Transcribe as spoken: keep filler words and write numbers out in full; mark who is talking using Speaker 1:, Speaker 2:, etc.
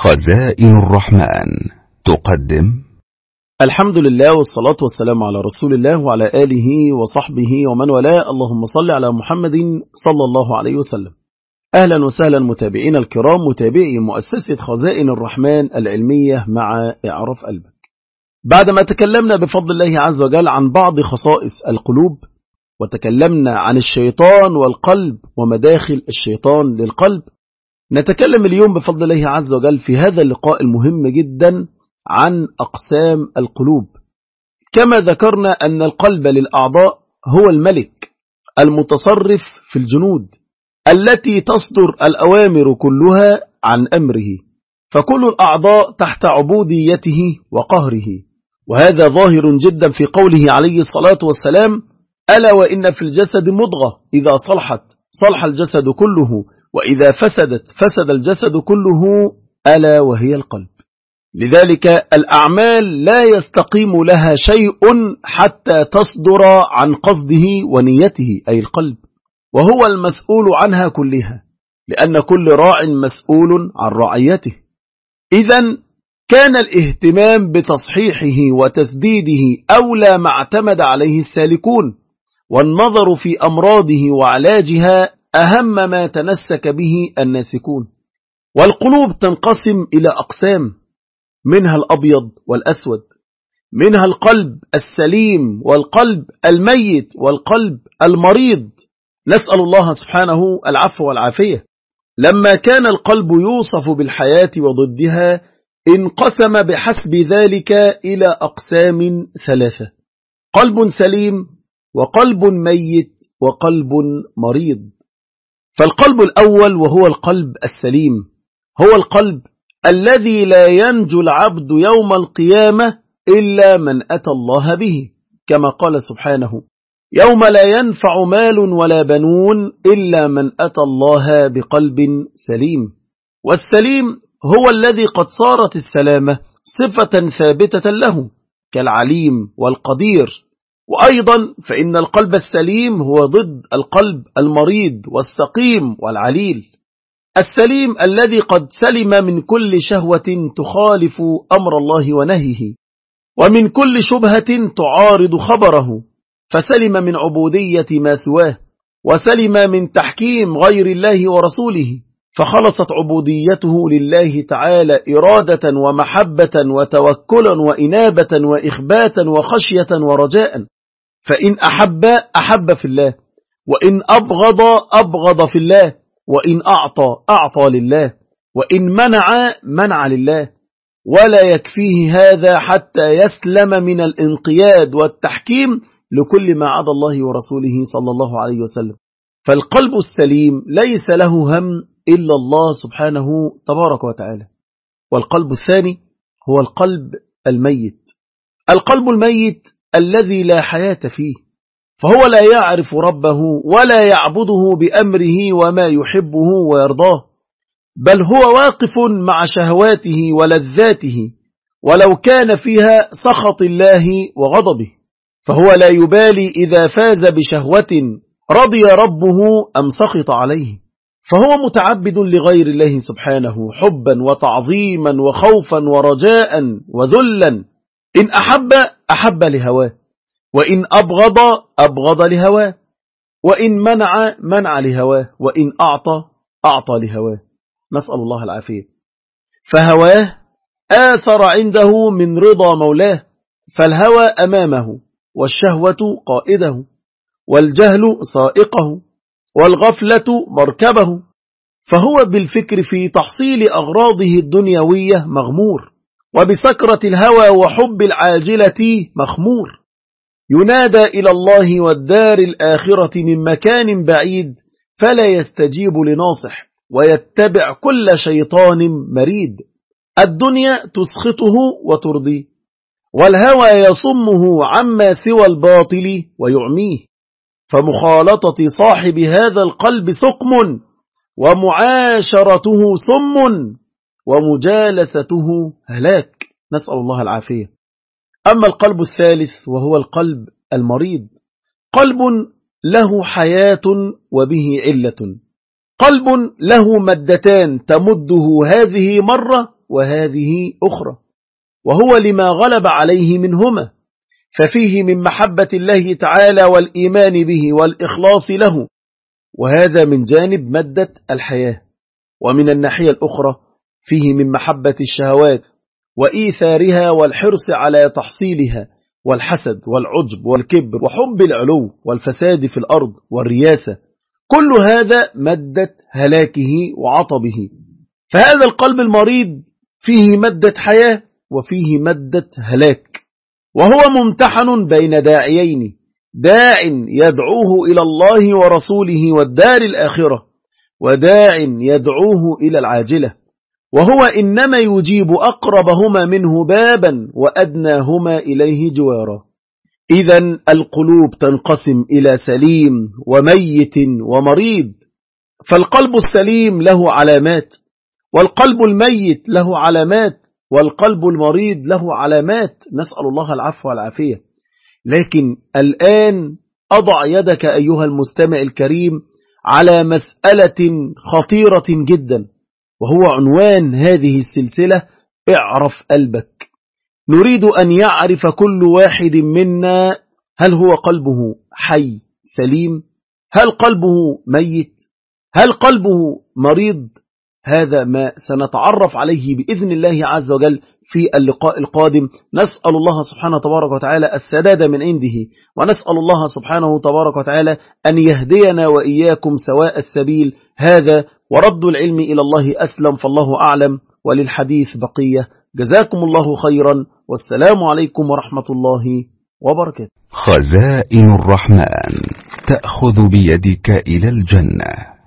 Speaker 1: خزائن الرحمن تقدم.
Speaker 2: الحمد لله والصلاة والسلام على رسول الله وعلى آله وصحبه ومن والاه. اللهم صل على محمد صلى الله عليه وسلم. أهلا وسهلا متابعين الكرام، متابعي مؤسسة خزائن الرحمن العلمية مع إعراف قلبك. بعدما تكلمنا بفضل الله عز وجل عن بعض خصائص القلوب، وتكلمنا عن الشيطان والقلب ومداخل الشيطان للقلب، نتكلم اليوم بفضل الله عز وجل في هذا اللقاء المهم جدا عن أقسام القلوب. كما ذكرنا أن القلب للأعضاء هو الملك المتصرف في الجنود التي تصدر الأوامر كلها عن أمره، فكل الأعضاء تحت عبوديته وقهره. وهذا ظاهر جدا في قوله عليه الصلاة والسلام: ألا وإن في الجسد مضغة إذا صلحت صلح الجسد كله، وإذا فسدت فسد الجسد كله، ألا وهي القلب. لذلك الأعمال لا يستقيم لها شيء حتى تصدر عن قصده ونيته، أي القلب، وهو المسؤول عنها كلها، لأن كل راع مسؤول عن رعيته. إذن كان الاهتمام بتصحيحه وتسديده أولى ما اعتمد عليه السالكون، والنظر في أمراضه وعلاجها أهم ما تنسك به الناسكون. والقلوب تنقسم إلى أقسام، منها الأبيض والأسود، منها القلب السليم والقلب الميت والقلب المريض، نسأل الله سبحانه العفو والعافية. لما كان القلب يوصف بالحياة وضدها انقسم بحسب ذلك إلى أقسام ثلاثة: قلب سليم وقلب ميت وقلب مريض. فالقلب الأول وهو القلب السليم هو القلب الذي لا ينجو العبد يوم القيامة إلا من أتى الله به، كما قال سبحانه: يوم لا ينفع مال ولا بنون إلا من أتى الله بقلب سليم. والسليم هو الذي قد صارت السلامة صفة ثابتة له كالعليم والقدير. وأيضا فإن القلب السليم هو ضد القلب المريض والسقيم والعليل. السليم الذي قد سلم من كل شهوة تخالف أمر الله ونهيه، ومن كل شبهة تعارض خبره، فسلم من عبودية ما سواه، وسلم من تحكيم غير الله ورسوله، فخلصت عبوديته لله تعالى إرادة ومحبة وتوكلا وإنابة وإخباتا وخشية ورجاء. فإن أحب أحب في الله، وإن أبغض أبغض في الله، وإن أعطى أعطى لله، وإن منع منع لله. ولا يكفيه هذا حتى يسلم من الانقياد والتحكيم لكل ما عدا الله ورسوله صلى الله عليه وسلم. فالقلب السليم ليس له هم إلا الله سبحانه تبارك وتعالى. والقلب الثاني هو القلب الميت. القلب الميت الذي لا حياة فيه، فهو لا يعرف ربه ولا يعبده بأمره وما يحبه ويرضاه، بل هو واقف مع شهواته ولذاته، ولو كان فيها سخط الله وغضبه، فهو لا يبالي إذا فاز بشهوة رضي ربه أم سخط عليه. فهو متعبد لغير الله سبحانه حبا وتعظيما وخوفا ورجاء وذلا. إن أحب أحب لهواه، وإن أبغض أبغض لهواه، وإن منع منع لهواه، وإن أعطى أعطى لهواه، نسأل الله العافية. فهواه آثر عنده من رضا مولاه، فالهوى أمامه، والشهوة قائده، والجهل سائقه، والغفلة مركبه. فهو بالفكر في تحصيل أغراضه الدنيوية مغمور، وبسكرة الهوى وحب العاجلة مخمور. ينادى إلى الله والدار الآخرة من مكان بعيد، فلا يستجيب لناصح، ويتبع كل شيطان مريد. الدنيا تسخطه وترضيه، والهوى يصمه عما سوى الباطل ويعميه. فمخالطة صاحب هذا القلب سقم، ومعاشرته سم، ومجالسته هلاك، نسأل الله العافية. أما القلب الثالث وهو القلب المريض، قلب له حياة وبه علة، قلب له مدتان تمده هذه مرة وهذه أخرى، وهو لما غلب عليه منهما، ففيه من محبة الله تعالى والإيمان به والإخلاص له، وهذا من جانب مادة الحياة. ومن الناحية الأخرى فيه من محبة الشهوات وإيثارها والحرص على تحصيلها، والحسد والعجب والكبر وحب العلو والفساد في الأرض والرياسة، كل هذا مادة هلاكه وعطبه. فهذا القلب المريض فيه مادة حياة وفيه مادة هلاك، وهو ممتحن بين داعيين، داع يدعوه إلى الله ورسوله والدار الآخرة، وداع يدعوه إلى العاجلة، وهو إنما يجيب أقربهما منه بابا وأدناهما إليه جوارا. إذن القلوب تنقسم إلى سليم وميت ومريض، فالقلب السليم له علامات، والقلب الميت له علامات، والقلب المريض له علامات، نسأل الله العفو والعافية. لكن الآن أضع يدك أيها المستمع الكريم على مسألة خطيرة جدا، وهو عنوان هذه السلسلة: اعرف قلبك. نريد أن يعرف كل واحد منا هل هو قلبه حي سليم، هل قلبه ميت، هل قلبه مريض. هذا ما سنتعرف عليه بإذن الله عز وجل في اللقاء القادم. نسأل الله سبحانه تبارك وتعالى السداد من عنده، ونسأل الله سبحانه تبارك وتعالى أن يهدينا وإياكم سواء السبيل. هذا ورد العلم إلى الله أسلم، فالله أعلم، وللحديث بقية. جزاكم الله خيرا، والسلام عليكم ورحمة الله وبركاته.
Speaker 1: خزائن الرحمن تأخذ بيدك إلى الجنة.